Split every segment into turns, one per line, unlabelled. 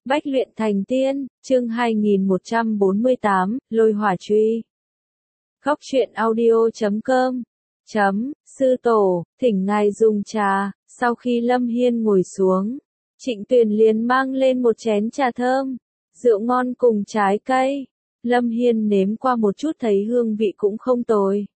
Bách luyện thành tiên, chương 2148, lôi hỏa truy. Góc truyện audio.com Sư tổ, thỉnh ngài dùng trà. Sau khi Lâm Hiên ngồi xuống, Trịnh Tuyền liền mang lên một chén trà thơm, rượu ngon cùng trái cây. Lâm Hiên nếm qua một chút thấy hương vị cũng không tồi.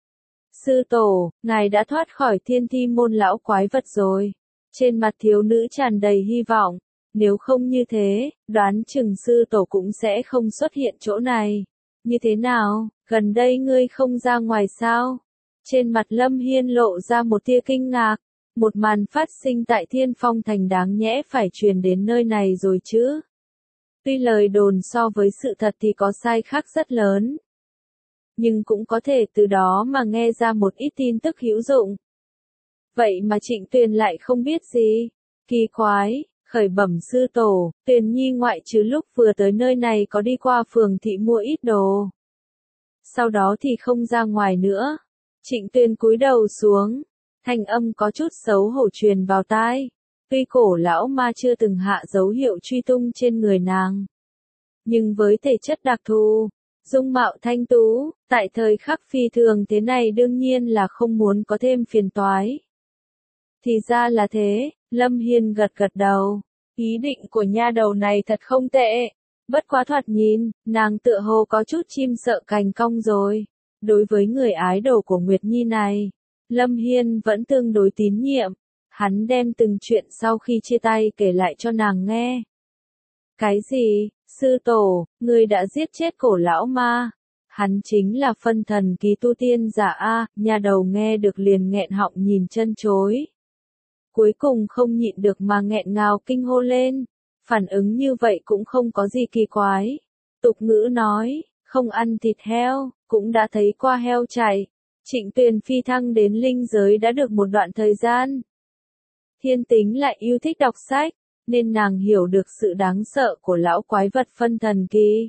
Sư tổ, ngài đã thoát khỏi thiên thi môn lão quái vật rồi. Trên mặt thiếu nữ tràn đầy hy vọng. Nếu không như thế, đoán chừng sư tổ cũng sẽ không xuất hiện chỗ này. Như thế nào, gần đây ngươi không ra ngoài sao? Trên mặt Lâm Hiên lộ ra một tia kinh ngạc. Một màn phát sinh tại Thiên Phong Thành đáng nhẽ phải truyền đến nơi này rồi chứ. Tuy lời đồn so với sự thật thì có sai khác rất lớn. Nhưng cũng có thể từ đó mà nghe ra một ít tin tức hữu dụng. Vậy mà Trịnh Tuyền lại không biết gì. Kỳ quái. Khởi bẩm sư tổ, Tuyền Nhi ngoại trừ lúc vừa tới nơi này có đi qua phường thị mua ít đồ. Sau đó thì không ra ngoài nữa. Trịnh Tuyền cúi đầu xuống, thanh âm có chút xấu hổ truyền vào tai. Tuy cổ lão ma chưa từng hạ dấu hiệu truy tung trên người nàng. Nhưng với thể chất đặc thù, dung mạo thanh tú, tại thời khắc phi thường thế này đương nhiên là không muốn có thêm phiền toái. Thì ra là thế. Lâm Hiên gật gật đầu. Ý định của nha đầu này thật không tệ. Bất quá thoạt nhìn, nàng tựa hồ có chút chim sợ cành cong rồi. Đối với người ái đồ của Nguyệt Nhi này, Lâm Hiên vẫn tương đối tín nhiệm. Hắn đem từng chuyện sau khi chia tay kể lại cho nàng nghe. Cái gì, sư tổ, ngươi đã giết chết cổ lão ma? Hắn chính là phân thần kỳ tu tiên giả A, nha đầu nghe được liền nghẹn họng nhìn chân chối. Cuối cùng không nhịn được mà nghẹn ngào kinh hô lên. Phản ứng như vậy cũng không có gì kỳ quái. Tục ngữ nói, không ăn thịt heo, cũng đã thấy qua heo chạy. Trịnh Tuyền phi thăng đến linh giới đã được một đoạn thời gian. Thiên tính lại yêu thích đọc sách, nên nàng hiểu được sự đáng sợ của lão quái vật phân thần kỳ.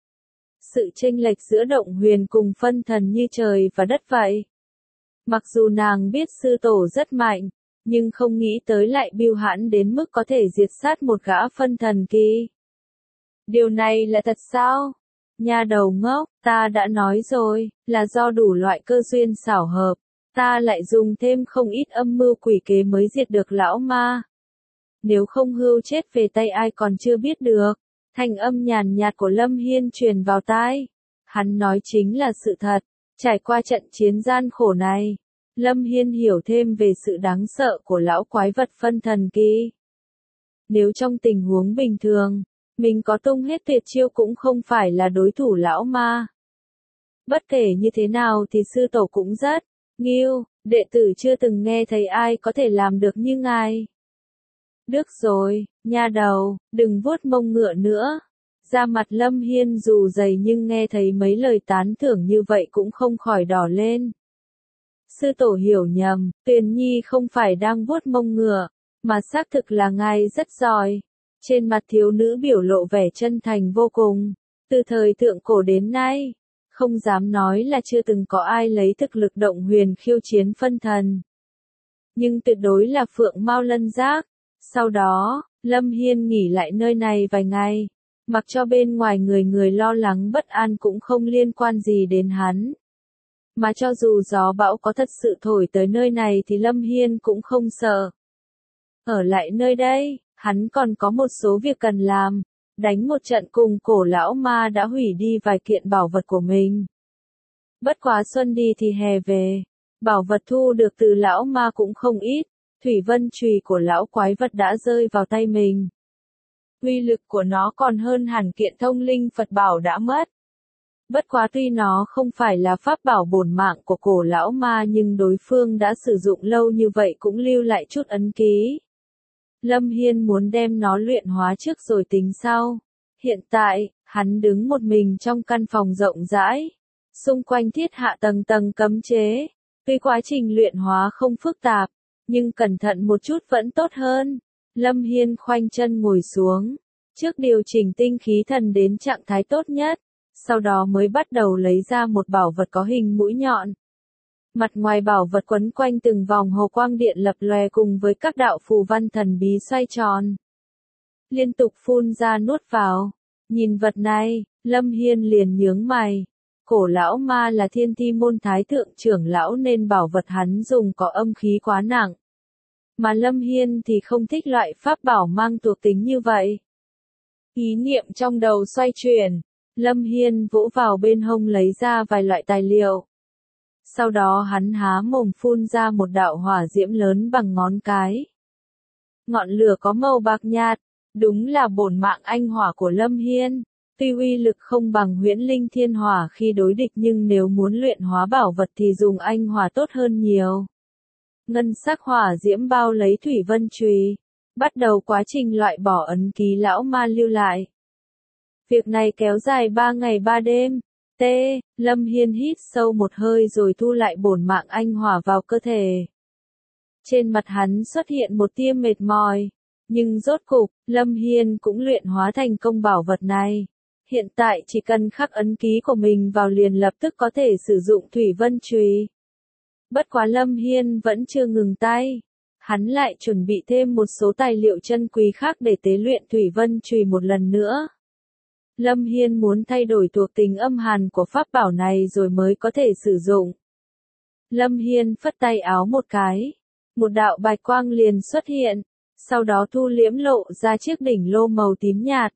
Sự chênh lệch giữa động huyền cùng phân thần như trời và đất vậy. Mặc dù nàng biết sư tổ rất mạnh, nhưng không nghĩ tới lại bưu hãn đến mức có thể diệt sát một gã phân thần kỳ. Điều này là thật sao? Nha đầu ngốc, ta đã nói rồi, là do đủ loại cơ duyên xảo hợp, ta lại dùng thêm không ít âm mưu quỷ kế mới diệt được lão ma. Nếu không hưu chết về tay ai còn chưa biết được. Thanh âm nhàn nhạt của Lâm Hiên truyền vào tai. Hắn nói chính là sự thật. Trải qua trận chiến gian khổ này, Lâm Hiên hiểu thêm về sự đáng sợ của lão quái vật phân thần kỳ. Nếu trong tình huống bình thường, mình có tung hết tuyệt chiêu cũng không phải là đối thủ lão ma. Bất kể như thế nào thì sư tổ cũng rất nghiêu, đệ tử chưa từng nghe thấy ai có thể làm được như ngài. Được rồi, nha đầu, đừng vuốt mông ngựa nữa. Da mặt Lâm Hiên dù dày nhưng nghe thấy mấy lời tán thưởng như vậy cũng không khỏi đỏ lên. Sư tổ hiểu nhầm, Tuyền Nhi không phải đang vuốt mông ngựa, mà xác thực là ngài rất giỏi. Trên mặt thiếu nữ biểu lộ vẻ chân thành vô cùng. Từ thời thượng cổ đến nay, không dám nói là chưa từng có ai lấy thực lực động huyền khiêu chiến phân thần. Nhưng tuyệt đối là Phượng Mao Lân Giác. Sau đó, Lâm Hiên nghỉ lại nơi này vài ngày. Mặc cho bên ngoài người lo lắng bất an cũng không liên quan gì đến hắn. Mà cho dù gió bão có thật sự thổi tới nơi này thì Lâm Hiên cũng không sợ. Ở lại nơi đây, hắn còn có một số việc cần làm. Đánh một trận cùng cổ lão ma đã hủy đi vài kiện bảo vật của mình. Bất quá xuân đi thì hè về. Bảo vật thu được từ lão ma cũng không ít. Thủy vân chùy của lão quái vật đã rơi vào tay mình. Uy lực của nó còn hơn hẳn kiện thông linh Phật bảo đã mất. Bất quá tuy nó không phải là pháp bảo bổn mạng của cổ lão ma nhưng đối phương đã sử dụng lâu như vậy cũng lưu lại chút ấn ký. Lâm Hiên muốn đem nó luyện hóa trước rồi tính sau. Hiện tại, hắn đứng một mình trong căn phòng rộng rãi. Xung quanh thiết hạ tầng tầng cấm chế. Tuy quá trình luyện hóa không phức tạp, nhưng cẩn thận một chút vẫn tốt hơn. Lâm Hiên khoanh chân ngồi xuống. Trước điều chỉnh tinh khí thần đến trạng thái tốt nhất. Sau đó mới bắt đầu lấy ra một bảo vật có hình mũi nhọn. Mặt ngoài bảo vật quấn quanh từng vòng hồ quang điện lập lòe cùng với các đạo phù văn thần bí xoay tròn. liên tục phun ra nuốt vào. Nhìn vật này, Lâm Hiên liền nhướng mày. Cổ lão ma là Thiên Ti môn thái thượng trưởng lão nên bảo vật hắn dùng có âm khí quá nặng. Mà Lâm Hiên thì không thích loại pháp bảo mang thuộc tính như vậy. Ý niệm trong đầu xoay chuyển, Lâm Hiên vỗ vào bên hông lấy ra vài loại tài liệu. Sau đó hắn há mồm phun ra một đạo hỏa diễm lớn bằng ngón cái. Ngọn lửa có màu bạc nhạt, đúng là bổn mạng anh hỏa của Lâm Hiên. Tuy uy lực không bằng huyễn linh thiên hỏa khi đối địch nhưng nếu muốn luyện hóa bảo vật thì dùng anh hỏa tốt hơn nhiều. Ngân sắc hỏa diễm bao lấy thủy vân chùy, bắt đầu quá trình loại bỏ ấn ký lão ma lưu lại. Việc này kéo dài 3 ngày 3 đêm. Lâm Hiên hít sâu một hơi rồi thu lại bổn mạng anh hỏa vào cơ thể. Trên mặt hắn xuất hiện một tia mệt mỏi, nhưng rốt cục, Lâm Hiên cũng luyện hóa thành công bảo vật này. Hiện tại chỉ cần khắc ấn ký của mình vào liền lập tức có thể sử dụng thủy vân chùy. Bất quá Lâm Hiên vẫn chưa ngừng tay. Hắn lại chuẩn bị thêm một số tài liệu chân quý khác để tế luyện thủy vân chùy một lần nữa. Lâm Hiên muốn thay đổi thuộc tính âm hàn của pháp bảo này rồi mới có thể sử dụng. Lâm Hiên phất tay áo một cái. Một đạo bạch quang liền xuất hiện. Sau đó thu liễm lộ ra chiếc đỉnh lô màu tím nhạt.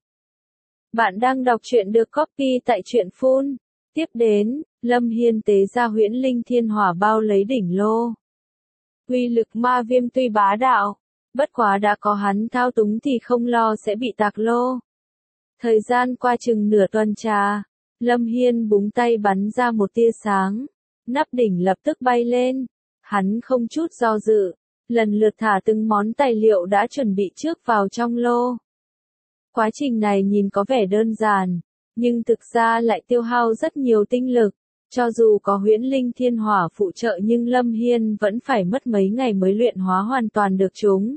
Bạn đang đọc truyện được copy tại truyện Phun. Tiếp đến, Lâm Hiên tế ra huyễn linh thiên hỏa bao lấy đỉnh lô. Uy lực ma viêm tuy bá đạo, bất quá đã có hắn thao túng thì không lo sẽ bị tạc lô. Thời gian qua chừng nửa tuần trà, Lâm Hiên búng tay bắn ra một tia sáng, nắp đỉnh lập tức bay lên. Hắn không chút do dự, lần lượt thả từng món tài liệu đã chuẩn bị trước vào trong lô. Quá trình này nhìn có vẻ đơn giản, nhưng thực ra lại tiêu hao rất nhiều tinh lực. Cho dù có huyễn linh thiên hỏa phụ trợ nhưng Lâm Hiên vẫn phải mất mấy ngày mới luyện hóa hoàn toàn được chúng.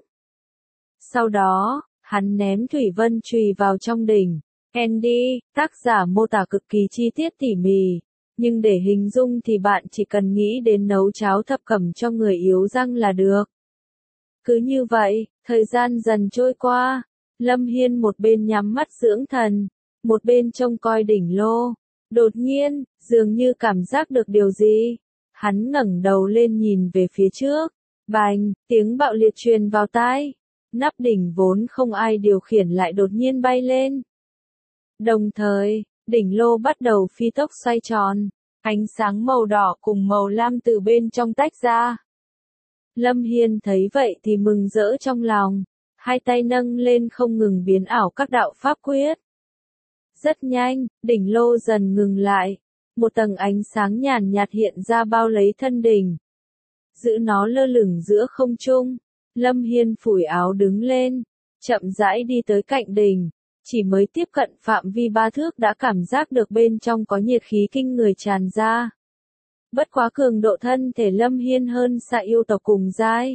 Sau đó, hắn ném thủy vân chùy vào trong đỉnh. Andy, tác giả mô tả cực kỳ chi tiết tỉ mỉ, nhưng để hình dung thì bạn chỉ cần nghĩ đến nấu cháo thập cẩm cho người yếu răng là được. Cứ như vậy, thời gian dần trôi qua, Lâm Hiên một bên nhắm mắt dưỡng thần, một bên trông coi đỉnh lô. Đột nhiên, dường như cảm giác được điều gì. Hắn ngẩng đầu lên nhìn về phía trước. Bành, tiếng bạo liệt truyền vào tai. Nắp đỉnh vốn không ai điều khiển lại đột nhiên bay lên. Đồng thời, đỉnh lô bắt đầu phi tốc xoay tròn. Ánh sáng màu đỏ cùng màu lam từ bên trong tách ra. Lâm Hiên thấy vậy thì mừng rỡ trong lòng. Hai tay nâng lên không ngừng biến ảo các đạo pháp quyết. Rất nhanh, đỉnh lô dần ngừng lại. Một tầng ánh sáng nhàn nhạt hiện ra bao lấy thân đỉnh. Giữ nó lơ lửng giữa không trung. Lâm Hiên phủi áo đứng lên. Chậm rãi đi tới cạnh đỉnh. Chỉ mới tiếp cận phạm vi 3 thước đã cảm giác được bên trong có nhiệt khí kinh người tràn ra. Bất quá cường độ thân thể Lâm Hiên hơn xa yêu tộc cùng giai.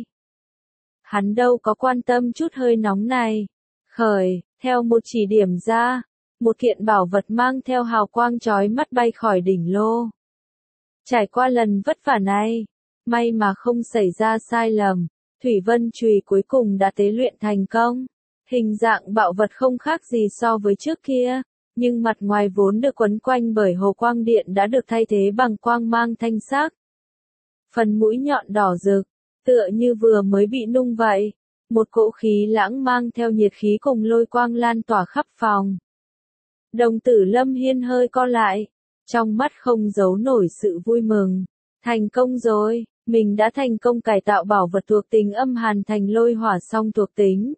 Hắn đâu có quan tâm chút hơi nóng này. Theo một chỉ điểm ra. Một kiện bảo vật mang theo hào quang chói mắt bay khỏi đỉnh lô. Trải qua lần vất vả này, may mà không xảy ra sai lầm, thủy vân chùy cuối cùng đã tế luyện thành công. Hình dạng bảo vật không khác gì so với trước kia, nhưng mặt ngoài vốn được quấn quanh bởi hồ quang điện đã được thay thế bằng quang mang thanh sắc. Phần mũi nhọn đỏ rực, tựa như vừa mới bị nung vậy. Một cỗ khí lãng mang theo nhiệt khí cùng lôi quang lan tỏa khắp phòng. Đồng tử Lâm Hiên hơi co lại, trong mắt không giấu nổi sự vui mừng. Thành công rồi, mình đã thành công cải tạo bảo vật thuộc tính âm hàn thành lôi hỏa song thuộc tính.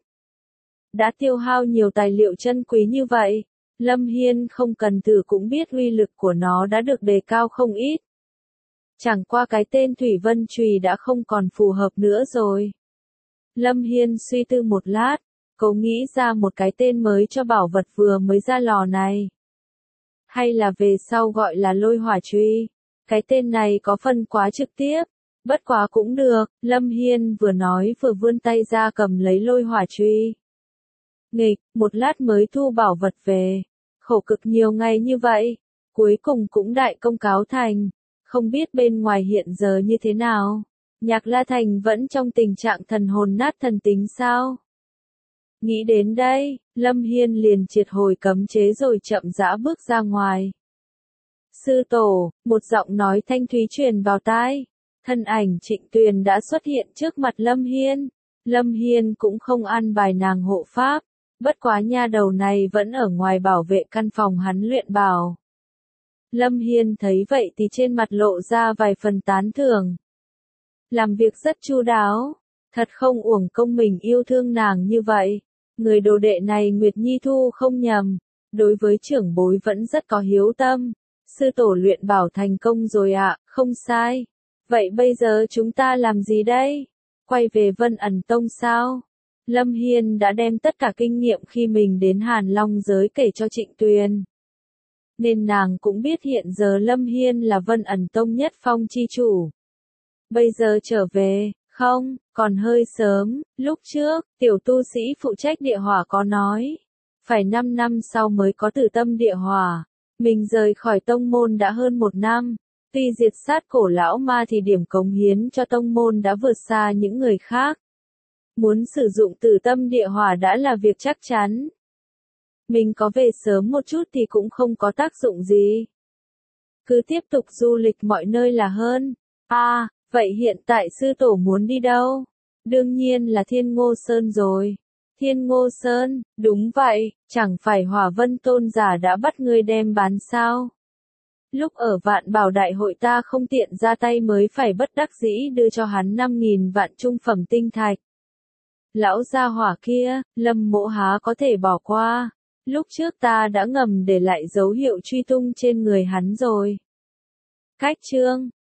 Đã tiêu hao nhiều tài liệu chân quý như vậy, Lâm Hiên không cần thử cũng biết uy lực của nó đã được đề cao không ít. Chẳng qua cái tên Thủy Vân Chùy đã không còn phù hợp nữa rồi. Lâm Hiên suy tư một lát. Cậu nghĩ ra một cái tên mới cho bảo vật vừa mới ra lò này. Hay là về sau gọi là lôi hỏa chùy. Cái tên này có phần quá trực tiếp. Bất quá cũng được, Lâm Hiên vừa nói vừa vươn tay ra cầm lấy lôi hỏa chùy. Nghịch, một lát mới thu bảo vật về. Khổ cực nhiều ngày như vậy. Cuối cùng cũng đại công cáo thành. Không biết bên ngoài hiện giờ như thế nào. Nhạc La Thành vẫn trong tình trạng thần hồn nát thần tính sao? Nghĩ đến đây, Lâm Hiên liền triệt hồi cấm chế rồi chậm rãi bước ra ngoài. Sư tổ, một giọng nói thanh thúy truyền vào tai. Thân ảnh Trịnh Tuyền đã xuất hiện trước mặt Lâm Hiên. Lâm Hiên cũng không ăn bài nàng hộ pháp. Bất quá nha đầu này vẫn ở ngoài bảo vệ căn phòng hắn luyện bảo. Lâm Hiên thấy vậy thì trên mặt lộ ra vài phần tán thưởng. Làm việc rất chu đáo. Thật không uổng công mình yêu thương nàng như vậy. Người đồ đệ này Nguyệt Nhi Thu không nhầm. Đối với trưởng bối vẫn rất có hiếu tâm. Sư tổ luyện bảo thành công rồi ạ, không sai. Vậy bây giờ chúng ta làm gì đây? Quay về Vân Ẩn Tông sao? Lâm Hiên đã đem tất cả kinh nghiệm khi mình đến Hàn Long giới kể cho Trịnh Tuyền. Nên nàng cũng biết hiện giờ Lâm Hiên là Vân Ẩn Tông nhất phong chi chủ. Bây giờ trở về, không, còn hơi sớm, lúc trước, tiểu tu sĩ phụ trách địa hỏa có nói. Phải 5 năm sau mới có tử tâm địa hỏa. Mình rời khỏi tông môn đã hơn 1 năm. Tuy diệt sát cổ lão ma thì điểm cống hiến cho tông môn đã vượt xa những người khác. Muốn sử dụng tử tâm địa hỏa đã là việc chắc chắn. Mình có về sớm một chút thì cũng không có tác dụng gì. Cứ tiếp tục du lịch mọi nơi là hơn. Vậy hiện tại sư tổ muốn đi đâu? Đương nhiên là Thiên Ngô Sơn rồi. Thiên Ngô Sơn, đúng vậy, chẳng phải Hỏa Vân Tôn giả đã bắt ngươi đem bán sao? Lúc ở Vạn Bảo Đại hội ta không tiện ra tay mới phải bất đắc dĩ đưa cho hắn 5.000 vạn trung phẩm tinh thạch. Lão gia hỏa kia, Lâm Mỗ há có thể bỏ qua. Lúc trước ta đã ngầm để lại dấu hiệu truy tung trên người hắn rồi. Cách chương